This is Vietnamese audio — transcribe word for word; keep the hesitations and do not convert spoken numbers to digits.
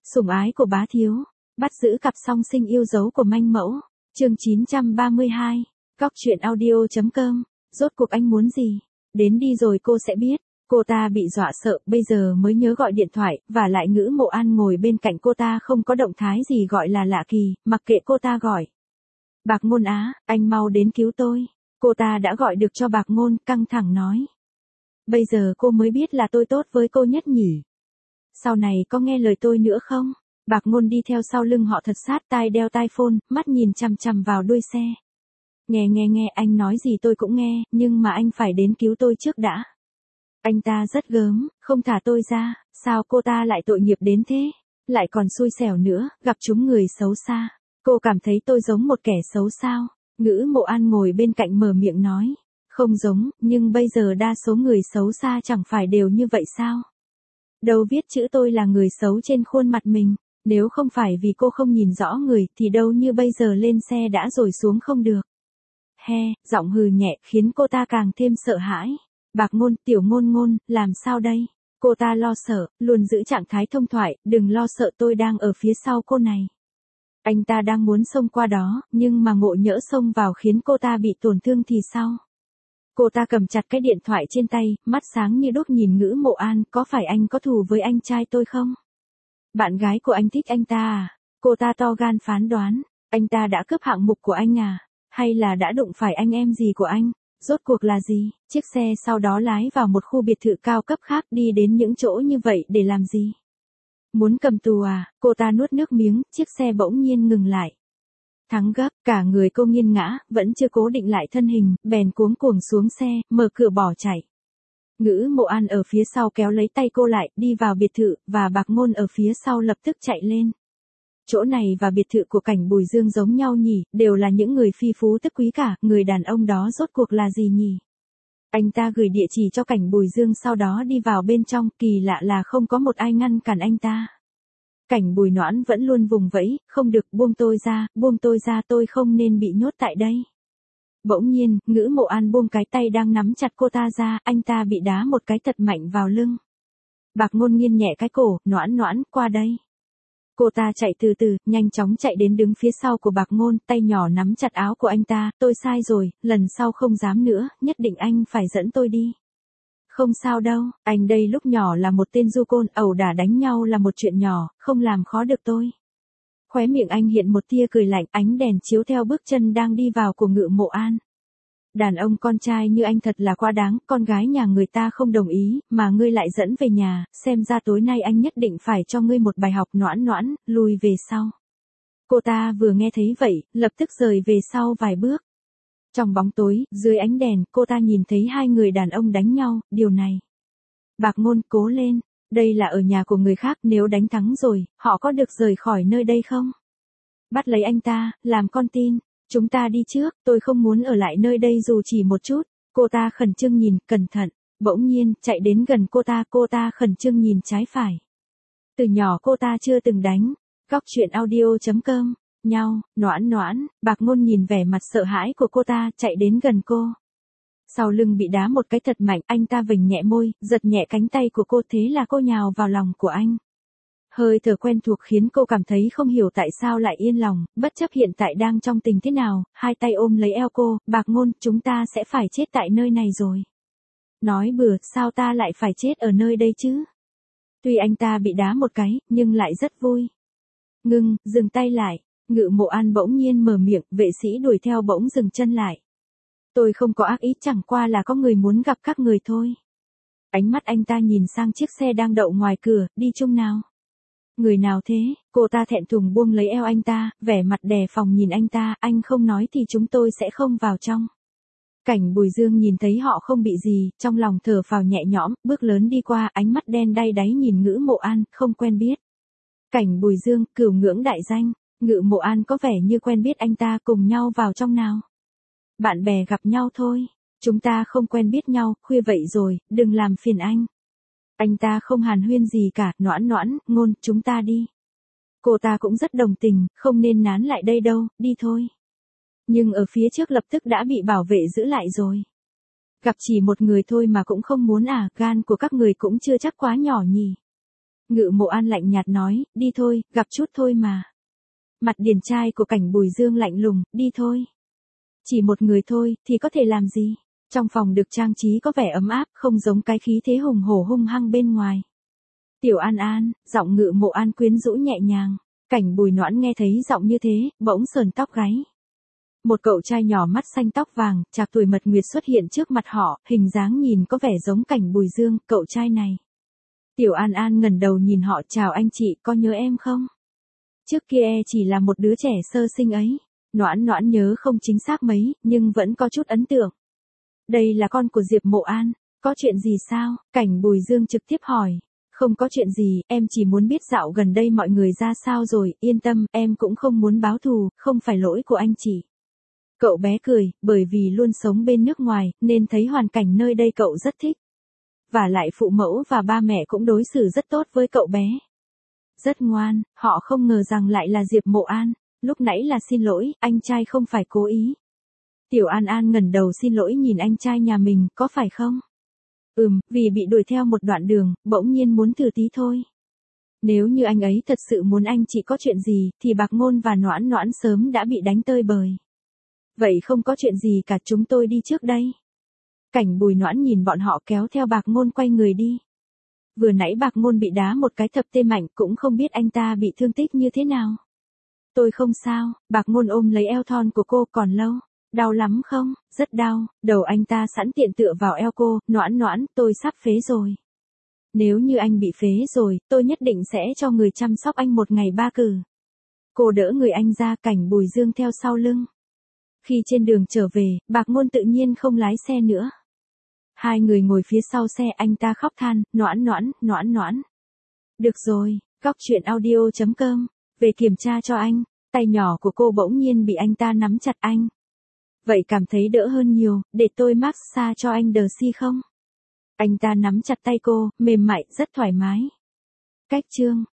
Sủng ái của bá thiếu, bắt giữ cặp song sinh yêu dấu của manh mẫu, chương chín trăm ba mươi hai, Cóc truyện audio chấm com, rốt cuộc anh muốn gì? Đến đi rồi cô sẽ biết. Cô ta bị dọa sợ, bây giờ mới nhớ gọi điện thoại, và lại Ngữ Mộ An ngồi bên cạnh cô ta không có động thái gì gọi là lạ kỳ, mặc kệ cô ta gọi. Bạc Ngôn á, anh mau đến cứu tôi. Cô ta đã gọi được cho Bạc Ngôn, căng thẳng nói. Bây giờ cô mới biết là tôi tốt với cô nhất nhỉ. Sau này có nghe lời tôi nữa không? Bạc Ngôn đi theo sau lưng họ thật sát, tai đeo tai phone, mắt nhìn chằm chằm vào đuôi xe. Nghe nghe nghe, anh nói gì tôi cũng nghe, nhưng mà anh phải đến cứu tôi trước đã. Anh ta rất gớm, không thả tôi ra, sao cô ta lại tội nghiệp đến thế? Lại còn xui xẻo nữa, gặp chúng người xấu xa. Cô cảm thấy tôi giống một kẻ xấu sao? Ngữ Mộ An ngồi bên cạnh mở miệng nói. Không giống, nhưng bây giờ đa số người xấu xa chẳng phải đều như vậy sao? Đâu viết chữ tôi là người xấu trên khuôn mặt mình. Nếu không phải vì cô không nhìn rõ người thì đâu như bây giờ lên xe đã rồi xuống không được. He, giọng hừ nhẹ khiến cô ta càng thêm sợ hãi. Bạc Ngôn, tiểu ngôn ngôn, làm sao đây? Cô ta lo sợ, luôn giữ trạng thái thông thoại, đừng lo sợ, tôi đang ở phía sau cô này. Anh ta đang muốn xông qua đó, nhưng mà ngộ nhỡ xông vào khiến cô ta bị tổn thương thì sao? Cô ta cầm chặt cái điện thoại trên tay, mắt sáng như đuốc nhìn Ngữ Mộ An, có phải anh có thù với anh trai tôi không? Bạn gái của anh thích anh ta à? Cô ta to gan phán đoán, anh ta đã cướp hạng mục của anh à? Hay là đã đụng phải anh em gì của anh? Rốt cuộc là gì? Chiếc xe sau đó lái vào một khu biệt thự cao cấp khác, đi đến những chỗ như vậy để làm gì? Muốn cầm tù à? Cô ta nuốt nước miếng, chiếc xe bỗng nhiên ngừng lại. Thắng gấp, cả người cô nghiêng ngã, vẫn chưa cố định lại thân hình, bèn cuống cuồng xuống xe, mở cửa bỏ chạy. Ngữ Mộ An ở phía sau kéo lấy tay cô lại, đi vào biệt thự, và Bạc Ngôn ở phía sau lập tức chạy lên. Chỗ này và biệt thự của Cảnh Bùi Dương giống nhau nhỉ, đều là những người phi phú tức quý cả, người đàn ông đó rốt cuộc là gì nhỉ? Anh ta gửi địa chỉ cho Cảnh Bùi Dương sau đó đi vào bên trong, kỳ lạ là không có một ai ngăn cản anh ta. Cảnh Bùi Noãn vẫn luôn vùng vẫy, không được, buông tôi ra, buông tôi ra, tôi không nên bị nhốt tại đây. Bỗng nhiên, Ngữ Mộ An buông cái tay đang nắm chặt cô ta ra, anh ta bị đá một cái thật mạnh vào lưng. Bạc Ngôn nghiêng nhẹ cái cổ, Noãn Noãn, qua đây. Cô ta chạy từ từ, nhanh chóng chạy đến đứng phía sau của Bạc Ngôn, tay nhỏ nắm chặt áo của anh ta, tôi sai rồi, lần sau không dám nữa, nhất định anh phải dẫn tôi đi. Không sao đâu, anh đây lúc nhỏ là một tên du côn, ẩu đả đánh nhau là một chuyện nhỏ, không làm khó được tôi. Khóe miệng anh hiện một tia cười lạnh, ánh đèn chiếu theo bước chân đang đi vào của Ngữ Mộ An. Đàn ông con trai như anh thật là quá đáng, con gái nhà người ta không đồng ý, mà ngươi lại dẫn về nhà, xem ra tối nay anh nhất định phải cho ngươi một bài học. Noãn Noãn, lùi về sau. Cô ta vừa nghe thấy vậy, lập tức rời về sau vài bước. Trong bóng tối, dưới ánh đèn, cô ta nhìn thấy hai người đàn ông đánh nhau, điều này. Bạc Ngôn, cố lên, đây là ở nhà của người khác, nếu đánh thắng rồi, họ có được rời khỏi nơi đây không? Bắt lấy anh ta, làm con tin. Chúng ta đi trước, tôi không muốn ở lại nơi đây dù chỉ một chút. Cô ta khẩn trương nhìn, cẩn thận. Bỗng nhiên, chạy đến gần cô ta, cô ta khẩn trương nhìn trái phải. Từ nhỏ cô ta chưa từng đánh. Cóc truyện audio chấm com, nhau, Noãn Noãn, Bạc Ngôn nhìn vẻ mặt sợ hãi của cô ta, chạy đến gần cô. Sau lưng bị đá một cái thật mạnh, anh ta vểnh nhẹ môi, giật nhẹ cánh tay của cô, thế là cô nhào vào lòng của anh. Hơi thở quen thuộc khiến cô cảm thấy không hiểu tại sao lại yên lòng, bất chấp hiện tại đang trong tình thế nào, hai tay ôm lấy eo cô, Bạc Ngôn, chúng ta sẽ phải chết tại nơi này rồi. Nói bừa, sao ta lại phải chết ở nơi đây chứ? Tuy anh ta bị đá một cái, nhưng lại rất vui. Ngưng, dừng tay lại, Ngữ Mộ An bỗng nhiên mở miệng, vệ sĩ đuổi theo bỗng dừng chân lại. Tôi không có ác ý, chẳng qua là có người muốn gặp các người thôi. Ánh mắt anh ta nhìn sang chiếc xe đang đậu ngoài cửa, đi chung nào. Người nào thế? Cô ta thẹn thùng buông lấy eo anh ta, vẻ mặt đề phòng nhìn anh ta, anh không nói thì chúng tôi sẽ không vào trong. Cảnh Bùi Dương nhìn thấy họ không bị gì, trong lòng thở phào nhẹ nhõm, bước lớn đi qua, ánh mắt đen đay đáy nhìn Ngữ Mộ An, không quen biết. Cảnh Bùi Dương, cửu ngưỡng đại danh, Ngữ Mộ An có vẻ như quen biết anh ta, cùng nhau vào trong nào. Bạn bè gặp nhau thôi, chúng ta không quen biết nhau, khuya vậy rồi, đừng làm phiền anh. Anh ta không hàn huyên gì cả, Noãn Noãn, Ngôn, chúng ta đi. Cô ta cũng rất đồng tình, không nên nán lại đây đâu, đi thôi. Nhưng ở phía trước lập tức đã bị bảo vệ giữ lại rồi. Gặp chỉ một người thôi mà cũng không muốn à, gan của các người cũng chưa chắc quá nhỏ nhỉ. Ngự Mộ An lạnh nhạt nói, đi thôi, gặp chút thôi mà. Mặt điển trai của Cảnh Bùi Dương lạnh lùng, đi thôi. Chỉ một người thôi, thì có thể làm gì? Trong phòng được trang trí có vẻ ấm áp, không giống cái khí thế hùng hổ hung hăng bên ngoài. Tiểu An An, giọng Ngự Mộ An quyến rũ nhẹ nhàng. Cảnh Bùi Noãn nghe thấy giọng như thế, bỗng sờn tóc gáy. Một cậu trai nhỏ mắt xanh tóc vàng, trạc tuổi Mật Nguyệt xuất hiện trước mặt họ, hình dáng nhìn có vẻ giống Cảnh Bùi Dương, cậu trai này. Tiểu An An ngẩng đầu nhìn họ, chào anh chị, có nhớ em không? Trước kia e chỉ là một đứa trẻ sơ sinh ấy. Noãn Noãn nhớ không chính xác mấy, nhưng vẫn có chút ấn tượng. Đây là con của Diệp Mộ An, có chuyện gì sao? Cảnh Bùi Dương trực tiếp hỏi. Không có chuyện gì, em chỉ muốn biết dạo gần đây mọi người ra sao rồi, yên tâm, em cũng không muốn báo thù, không phải lỗi của anh chị. Cậu bé cười, bởi vì luôn sống bên nước ngoài, nên thấy hoàn cảnh nơi đây cậu rất thích. Và lại phụ mẫu và ba mẹ cũng đối xử rất tốt với cậu bé. Rất ngoan, họ không ngờ rằng lại là Diệp Mộ An, lúc nãy là xin lỗi, anh trai không phải cố ý. Tiểu An An ngẩng đầu xin lỗi nhìn anh trai nhà mình, có phải không? Ừm, vì bị đuổi theo một đoạn đường, bỗng nhiên muốn thử tí thôi. Nếu như anh ấy thật sự muốn anh chị có chuyện gì, thì Bạc Ngôn và Noãn Noãn sớm đã bị đánh tơi bời. Vậy không có chuyện gì cả, chúng tôi đi trước đây. Cảnh Bùi Noãn nhìn bọn họ kéo theo Bạc Ngôn quay người đi. Vừa nãy Bạc Ngôn bị đá một cái thập tê mạnh, cũng không biết anh ta bị thương tích như thế nào. Tôi không sao, Bạc Ngôn ôm lấy eo thon của cô, còn lâu. Đau lắm không? Rất đau, đầu anh ta sẵn tiện tựa vào eo cô, Noãn Noãn, tôi sắp phế rồi. Nếu như anh bị phế rồi, tôi nhất định sẽ cho người chăm sóc anh một ngày ba cử. Cô đỡ người anh ra, Cảnh Bùi Dương theo sau lưng. Khi trên đường trở về, Bạc Ngôn tự nhiên không lái xe nữa. Hai người ngồi phía sau xe, anh ta khóc than, Noãn Noãn, Noãn Noãn. Được rồi, Góc Truyện Audio chấm com, về kiểm tra cho anh, tay nhỏ của cô bỗng nhiên bị anh ta nắm chặt anh. Vậy cảm thấy đỡ hơn nhiều, để tôi massage cho anh đờ si không? Anh ta nắm chặt tay cô, mềm mại, rất thoải mái. Cách chương